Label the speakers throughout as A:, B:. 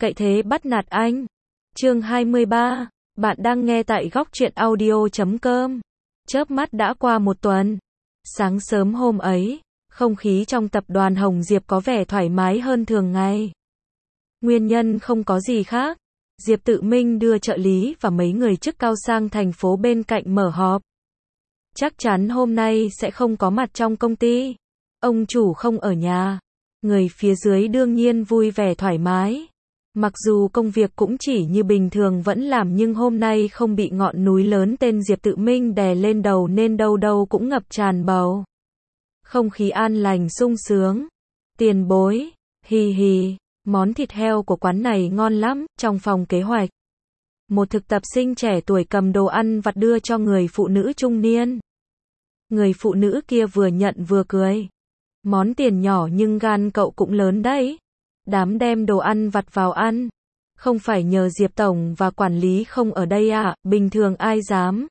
A: cậy thế bắt nạt anh. Chương 23, bạn đang nghe tại góc truyện audio.com. Chớp mắt đã qua một tuần. Sáng sớm hôm ấy, không khí trong tập đoàn Hồng Diệp có vẻ thoải mái hơn thường ngày. Nguyên nhân không có gì khác. Diệp Tự Minh đưa trợ lý và mấy người chức cao sang thành phố bên cạnh mở họp. Chắc chắn hôm nay sẽ không có mặt trong công ty. Ông chủ không ở nhà. Người phía dưới đương nhiên vui vẻ thoải mái. Mặc dù công việc cũng chỉ như bình thường vẫn làm nhưng hôm nay không bị ngọn núi lớn tên Diệp Tự Minh đè lên đầu nên đâu đâu cũng ngập tràn bầu. Không khí an lành sung sướng. Tiền bối, hì hì, món thịt heo của quán này ngon lắm. Trong phòng kế hoạch, một thực tập sinh trẻ tuổi cầm đồ ăn vặt đưa cho người phụ nữ trung niên. Người phụ nữ kia vừa nhận vừa cười. Món tiền nhỏ nhưng gan cậu cũng lớn đấy. Đám đem đồ ăn vặt vào ăn. Không phải nhờ Diệp Tổng và quản lý không ở đây à, bình thường ai dám.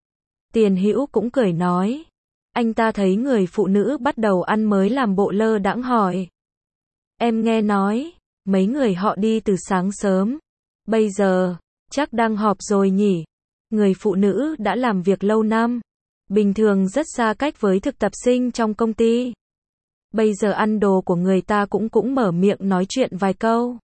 A: Tiền Hữu cũng cười nói. Anh ta thấy người phụ nữ bắt đầu ăn mới làm bộ lơ đãng hỏi. Em nghe nói, mấy người họ đi từ sáng sớm. Bây giờ, chắc đang họp rồi nhỉ. Người phụ nữ đã làm việc lâu năm. Bình thường rất xa cách với thực tập sinh trong công ty. Bây giờ ăn đồ của người ta cũng mở miệng nói chuyện vài câu.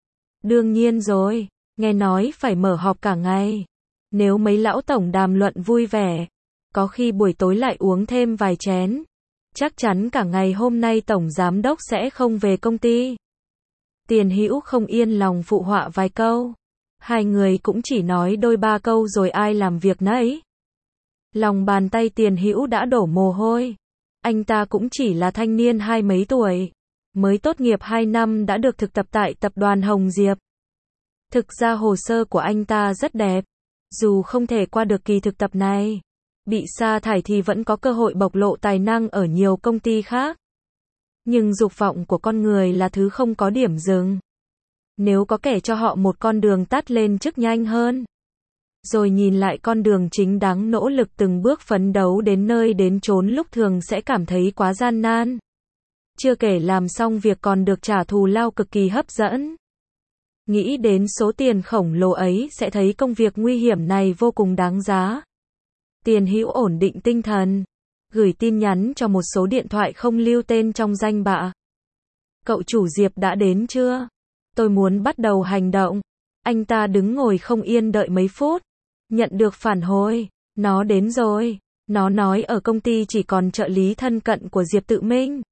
A: Đương nhiên rồi, nghe nói phải mở họp cả ngày. Nếu mấy lão tổng đàm luận vui vẻ, có khi buổi tối lại uống thêm vài chén. Chắc chắn cả ngày hôm nay tổng giám đốc sẽ không về công ty. Tiền Hữu không yên lòng phụ họa vài câu. Hai người cũng chỉ nói đôi ba câu rồi ai làm việc nấy. Lòng bàn tay Tiền Hữu đã đổ mồ hôi. Anh ta cũng chỉ là thanh niên hai mấy tuổi. Mới tốt nghiệp 2 năm đã được thực tập tại tập đoàn Hồng Diệp. Thực ra hồ sơ của anh ta rất đẹp. Dù không thể qua được kỳ thực tập này, bị sa thải thì vẫn có cơ hội bộc lộ tài năng ở nhiều công ty khác. Nhưng dục vọng của con người là thứ không có điểm dừng. Nếu có kẻ cho họ một con đường tắt lên chức nhanh hơn, rồi nhìn lại con đường chính đáng nỗ lực từng bước phấn đấu đến nơi đến chốn lúc thường sẽ cảm thấy quá gian nan. Chưa kể làm xong việc còn được trả thù lao cực kỳ hấp dẫn. Nghĩ đến số tiền khổng lồ ấy sẽ thấy công việc nguy hiểm này vô cùng đáng giá. Tiền Hữu ổn định tinh thần, gửi tin nhắn cho một số điện thoại không lưu tên trong danh bạ. Cậu chủ Diệp đã đến chưa? Tôi muốn bắt đầu hành động. Anh ta đứng ngồi không yên đợi mấy phút. Nhận được phản hồi, nó đến rồi. Nó nói ở công ty chỉ còn trợ lý thân cận của Diệp Tự Minh.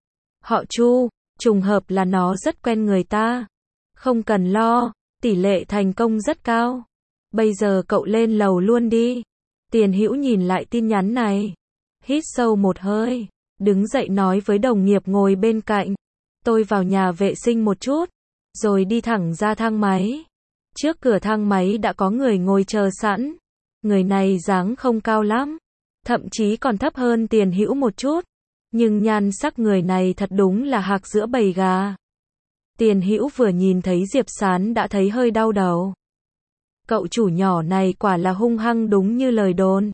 A: Họ Chu, trùng hợp là nó rất quen người ta. Không cần lo, tỷ lệ thành công rất cao. Bây giờ cậu lên lầu luôn đi. Tiền Hữu nhìn lại tin nhắn này. Hít sâu một hơi, đứng dậy nói với đồng nghiệp ngồi bên cạnh. Tôi vào nhà vệ sinh một chút, rồi đi thẳng ra thang máy. Trước cửa thang máy đã có người ngồi chờ sẵn. Người này dáng không cao lắm, thậm chí còn thấp hơn Tiền Hữu một chút. Nhưng nhan sắc người này thật đúng là hạc giữa bầy gà. Tiền Hữu vừa nhìn thấy Diệp Sán đã thấy hơi đau đầu. Cậu chủ nhỏ này quả là hung hăng đúng như lời đồn.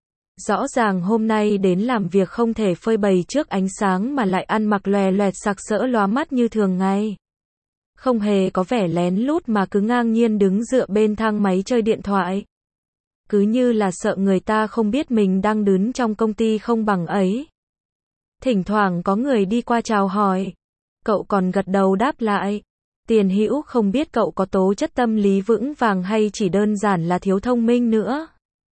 A: Rõ ràng hôm nay đến làm việc không thể phơi bày trước ánh sáng mà lại ăn mặc lòe loẹt sặc sỡ lóa mắt như thường ngày. Không hề có vẻ lén lút mà cứ ngang nhiên đứng dựa bên thang máy chơi điện thoại. Cứ như là sợ người ta không biết mình đang đứng trong công ty không bằng ấy. Thỉnh thoảng có người đi qua chào hỏi. Cậu còn gật đầu đáp lại. Tiền Hữu không biết cậu có tố chất tâm lý vững vàng hay chỉ đơn giản là thiếu thông minh nữa.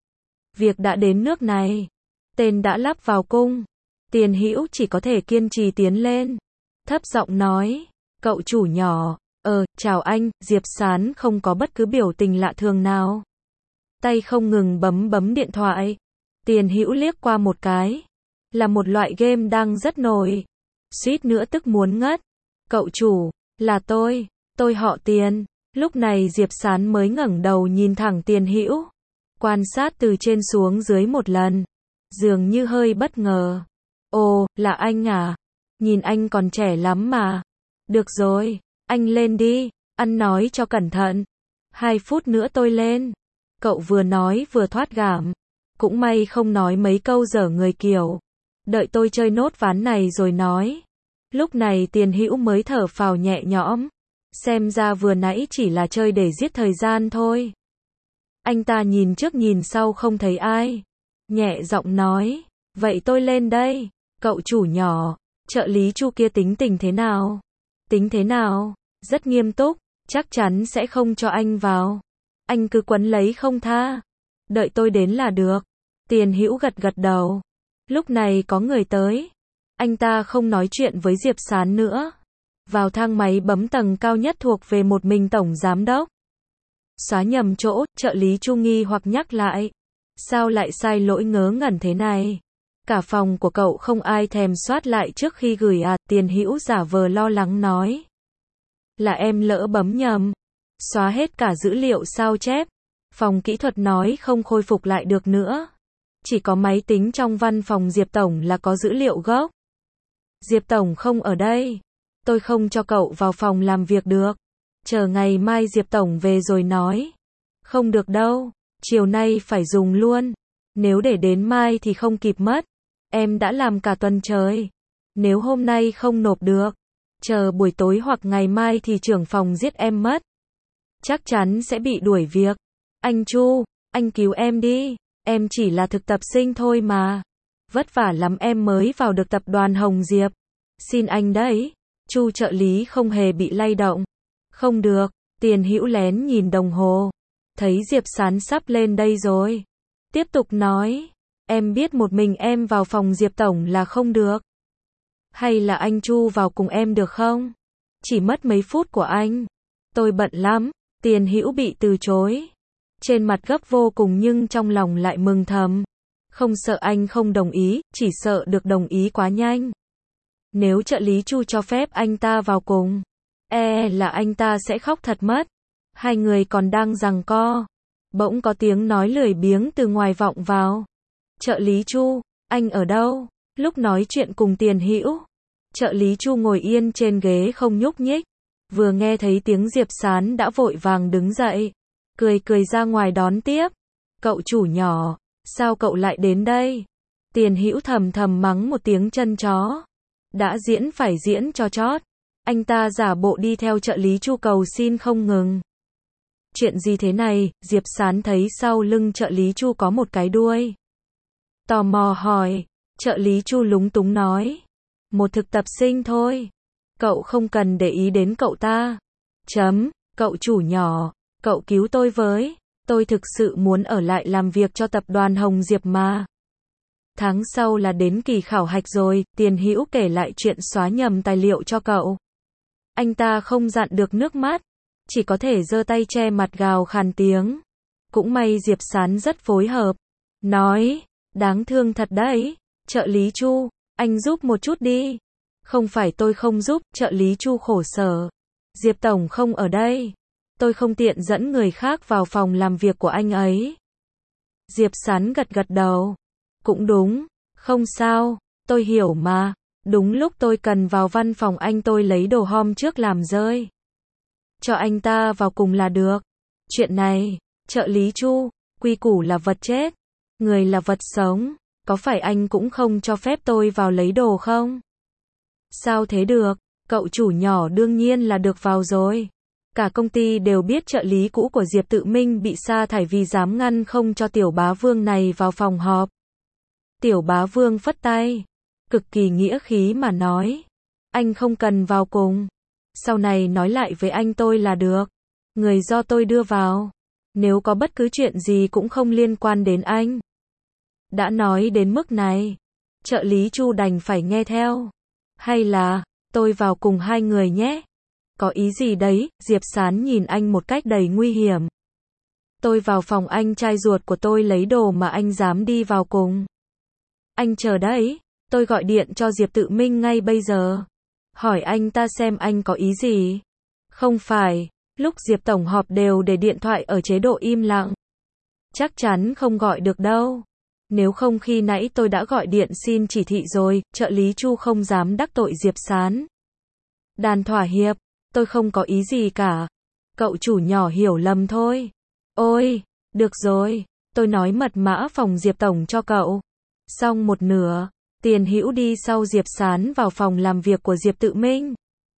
A: Việc đã đến nước này, tên đã lắp vào cung. Tiền Hữu chỉ có thể kiên trì tiến lên. Thấp giọng nói, cậu chủ nhỏ, chào anh. Diệp Sán không có bất cứ biểu tình lạ thường nào. Tay không ngừng bấm điện thoại. Tiền Hữu liếc qua một cái. Là một loại game đang rất nổi. Suýt nữa tức muốn ngất. Cậu chủ, là tôi họ Tiền. Lúc này Diệp Sán mới ngẩng đầu nhìn thẳng Tiền Hữu. Quan sát từ trên xuống dưới một lần. Dường như hơi bất ngờ. Ồ, là anh à? Nhìn anh còn trẻ lắm mà. Được rồi, anh lên đi, ăn nói cho cẩn thận. 2 phút nữa tôi lên. Cậu vừa nói vừa thoát gảm. Cũng may không nói mấy câu dở người kiểu. Đợi tôi chơi nốt ván này rồi nói. Lúc này Tiền Hữu mới thở phào nhẹ nhõm. Xem ra vừa nãy chỉ là chơi để giết thời gian thôi. Anh ta nhìn trước nhìn sau không thấy ai. Nhẹ giọng nói, vậy tôi lên đây. Cậu chủ nhỏ, trợ lý Chu kia tính tình thế nào? Tính thế nào? Rất nghiêm túc, chắc chắn sẽ không cho anh vào. Anh cứ quấn lấy không tha. Đợi tôi đến là được. Tiền Hữu gật gật đầu. Lúc này có người tới. Anh ta không nói chuyện với Diệp Sán nữa. Vào thang máy bấm tầng cao nhất thuộc về một mình tổng giám đốc. Xóa nhầm chỗ, trợ lý Chu nghi hoặc nhắc lại. Sao lại sai lỗi ngớ ngẩn thế này? Cả phòng của cậu không ai thèm soát lại trước khi gửi à? Tiền Hữu giả vờ lo lắng nói. Là em lỡ bấm nhầm. Xóa hết cả dữ liệu sao chép. Phòng kỹ thuật nói không khôi phục lại được nữa. Chỉ có máy tính trong văn phòng Diệp Tổng là có dữ liệu gốc. Diệp Tổng không ở đây. Tôi không cho cậu vào phòng làm việc được. Chờ ngày mai Diệp Tổng về rồi nói. Không được đâu. Chiều nay phải dùng luôn. Nếu để đến mai thì không kịp mất. Em đã làm cả tuần trời. Nếu hôm nay không nộp được, chờ buổi tối hoặc ngày mai thì trưởng phòng giết em mất. Chắc chắn sẽ bị đuổi việc. Anh Chu, anh cứu em đi. Em chỉ là thực tập sinh thôi mà. Vất vả lắm em mới vào được tập đoàn Hồng Diệp. Xin anh đấy. Chu trợ lý không hề bị lay động. Không được. Tiền Hữu lén nhìn đồng hồ. Thấy Diệp Sán sắp lên đây rồi. Tiếp tục nói. Em biết một mình em vào phòng Diệp Tổng là không được. Hay là anh Chu vào cùng em được không? Chỉ mất mấy phút của anh. Tôi bận lắm. Tiền Hữu bị từ chối. Trên mặt gấp vô cùng nhưng trong lòng lại mừng thầm. Không sợ anh không đồng ý, chỉ sợ được đồng ý quá nhanh. Nếu trợ lý Chu cho phép anh ta vào cùng, là anh ta sẽ khóc thật mất. Hai người còn đang giằng co. Bỗng có tiếng nói lười biếng từ ngoài vọng vào. Trợ lý Chu, anh ở đâu? Lúc nói chuyện cùng Tiền Hữu, trợ lý Chu ngồi yên trên ghế không nhúc nhích. Vừa nghe thấy tiếng Diệp Sán đã vội vàng đứng dậy. Cười ra ngoài đón tiếp. Cậu chủ nhỏ, sao cậu lại đến đây? Tiền Hữu thầm thầm mắng một tiếng chân chó. Đã diễn phải diễn cho chót. Anh ta giả bộ đi theo trợ lý Chu cầu xin không ngừng. Chuyện gì thế này? Diệp Sán thấy sau lưng trợ lý Chu có một cái đuôi. Tò mò hỏi. Trợ lý Chu lúng túng nói. Một thực tập sinh thôi. Cậu không cần để ý đến cậu ta. Cậu chủ nhỏ, cậu cứu tôi với. Tôi thực sự muốn ở lại làm việc cho tập đoàn Hồng Diệp mà. Tháng sau là đến kỳ khảo hạch rồi. Tiền Hữu kể lại chuyện xóa nhầm tài liệu cho cậu. Anh ta không dặn được nước mắt. Chỉ có thể giơ tay che mặt gào khàn tiếng. Cũng may Diệp Sán rất phối hợp. Nói, đáng thương thật đấy. Trợ lý Chu, anh giúp một chút đi. Không phải tôi không giúp, trợ lý Chu khổ sở. Diệp Tổng không ở đây. Tôi không tiện dẫn người khác vào phòng làm việc của anh ấy. Diệp Sán gật gật đầu. Cũng đúng, không sao, tôi hiểu mà. Đúng lúc tôi cần vào văn phòng anh tôi lấy đồ hôm trước làm rơi. Cho anh ta vào cùng là được. Chuyện này, trợ lý Chu, quy củ là vật chết. Người là vật sống. Có phải anh cũng không cho phép tôi vào lấy đồ không? Sao thế được? Cậu chủ nhỏ đương nhiên là được vào rồi. Cả công ty đều biết trợ lý cũ của Diệp Tự Minh bị sa thải vì dám ngăn không cho Tiểu Bá Vương này vào phòng họp. Tiểu Bá Vương phất tay. Cực kỳ nghĩa khí mà nói. Anh không cần vào cùng. Sau này nói lại với anh tôi là được. Người do tôi đưa vào. Nếu có bất cứ chuyện gì cũng không liên quan đến anh. Đã nói đến mức này. Trợ lý Chu đành phải nghe theo. Hay là, tôi vào cùng hai người nhé. Có ý gì đấy? Diệp Sán nhìn anh một cách đầy nguy hiểm. Tôi vào phòng anh trai ruột của tôi lấy đồ mà anh dám đi vào cùng. Anh chờ đấy, tôi gọi điện cho Diệp Tự Minh ngay bây giờ. Hỏi anh ta xem anh có ý gì. Không phải, lúc Diệp Tổng họp đều để điện thoại ở chế độ im lặng. Chắc chắn không gọi được đâu. Nếu không khi nãy tôi đã gọi điện xin chỉ thị rồi. Trợ lý Chu không dám đắc tội Diệp Sán. Đàn thỏa hiệp, tôi không có ý gì cả. Cậu chủ nhỏ hiểu lầm thôi. Ôi, được rồi, tôi nói mật mã phòng Diệp Tổng cho cậu. Xong một nửa, Tiền Hữu đi sau Diệp Sán vào phòng làm việc của Diệp Tự Minh.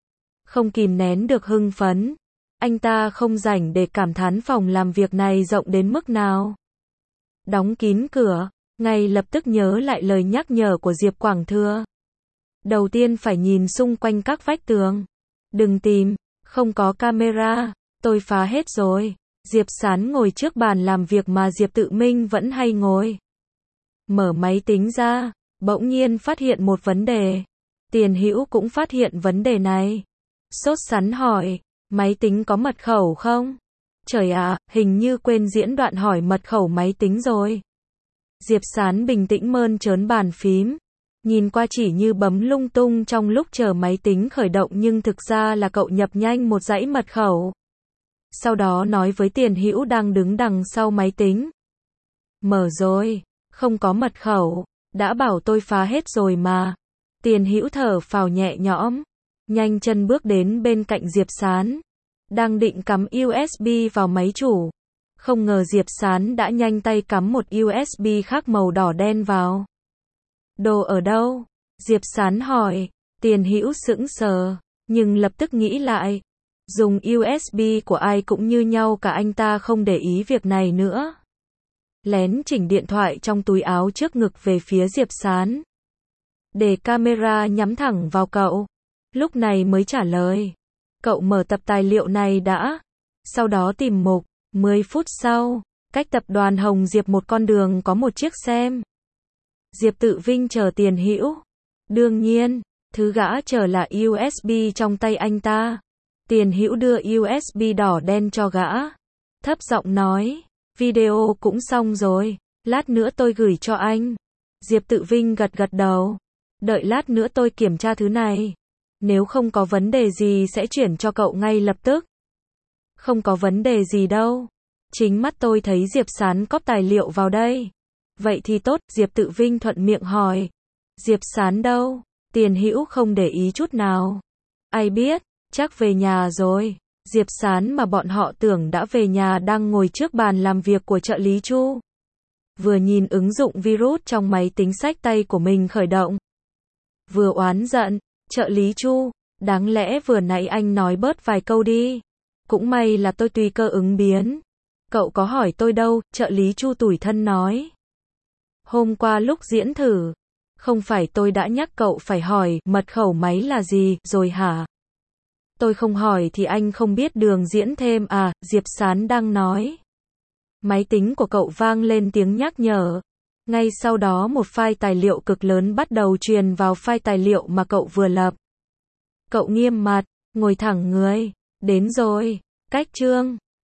A: Không kìm nén được hưng phấn. Anh ta không rảnh để cảm thán phòng làm việc này rộng đến mức nào. Đóng kín cửa, ngay lập tức nhớ lại lời nhắc nhở của Diệp Quảng Thừa. Đầu tiên phải nhìn xung quanh các vách tường. Đừng tìm, không có camera, tôi phá hết rồi. Diệp Sán ngồi trước bàn làm việc mà Diệp Tự Minh vẫn hay ngồi. Mở máy tính ra, bỗng nhiên phát hiện một vấn đề. Tiền Hữu cũng phát hiện vấn đề này. Sốt sắng hỏi, máy tính có mật khẩu không? Trời ạ, hình như quên diễn đoạn hỏi mật khẩu máy tính rồi. Diệp Sán bình tĩnh mơn trớn bàn phím. Nhìn qua chỉ như bấm lung tung trong lúc chờ máy tính khởi động nhưng thực ra là cậu nhập nhanh một dãy mật khẩu. Sau đó nói với Tiền Hữu đang đứng đằng sau máy tính. Mở rồi, không có mật khẩu, đã bảo tôi phá hết rồi mà. Tiền Hữu thở phào nhẹ nhõm, nhanh chân bước đến bên cạnh Diệp Sán. Đang định cắm USB vào máy chủ. Không ngờ Diệp Sán đã nhanh tay cắm một USB khác màu đỏ đen vào. Đồ ở đâu? Diệp Sán hỏi. Tiền Hữu sững sờ, nhưng lập tức nghĩ lại. Dùng USB của ai cũng như nhau cả, anh ta không để ý việc này nữa. Lén chỉnh điện thoại trong túi áo trước ngực về phía Diệp Sán. Để camera nhắm thẳng vào cậu. Lúc này mới trả lời. Cậu mở tập tài liệu này đã. Sau đó tìm mục. 10 phút sau, cách tập đoàn Hồng Diệp một con đường có một chiếc xem. Diệp Tự Vinh chờ Tiền Hữu. Đương nhiên, thứ gã chờ là USB trong tay anh ta. Tiền Hữu đưa USB đỏ đen cho gã. Thấp giọng nói, video cũng xong rồi, lát nữa tôi gửi cho anh. Diệp Tự Vinh gật gật đầu. Đợi lát nữa tôi kiểm tra thứ này. Nếu không có vấn đề gì sẽ chuyển cho cậu ngay lập tức. Không có vấn đề gì đâu. Chính mắt tôi thấy Diệp Sán cóp tài liệu vào đây. Vậy thì tốt, Diệp Tự Vinh thuận miệng hỏi. Diệp Sán đâu? Tiền Hữu không để ý chút nào. Ai biết, chắc về nhà rồi. Diệp Sán mà bọn họ tưởng đã về nhà đang ngồi trước bàn làm việc của trợ lý Chu. Vừa nhìn ứng dụng virus trong máy tính xách tay của mình khởi động. Vừa oán giận, trợ lý Chu, đáng lẽ vừa nãy anh nói bớt vài câu đi. Cũng may là tôi tùy cơ ứng biến. Cậu có hỏi tôi đâu, trợ lý Chu tủi thân nói. Hôm qua lúc diễn thử, không phải tôi đã nhắc cậu phải hỏi mật khẩu máy là gì rồi hả? Tôi không hỏi thì anh không biết đường diễn thêm à, Diệp Sán đang nói. Máy tính của cậu vang lên tiếng nhắc nhở. Ngay sau đó một file tài liệu cực lớn bắt đầu truyền vào file tài liệu mà cậu vừa lập. Cậu nghiêm mặt, ngồi thẳng người. Đến rồi, cách chương.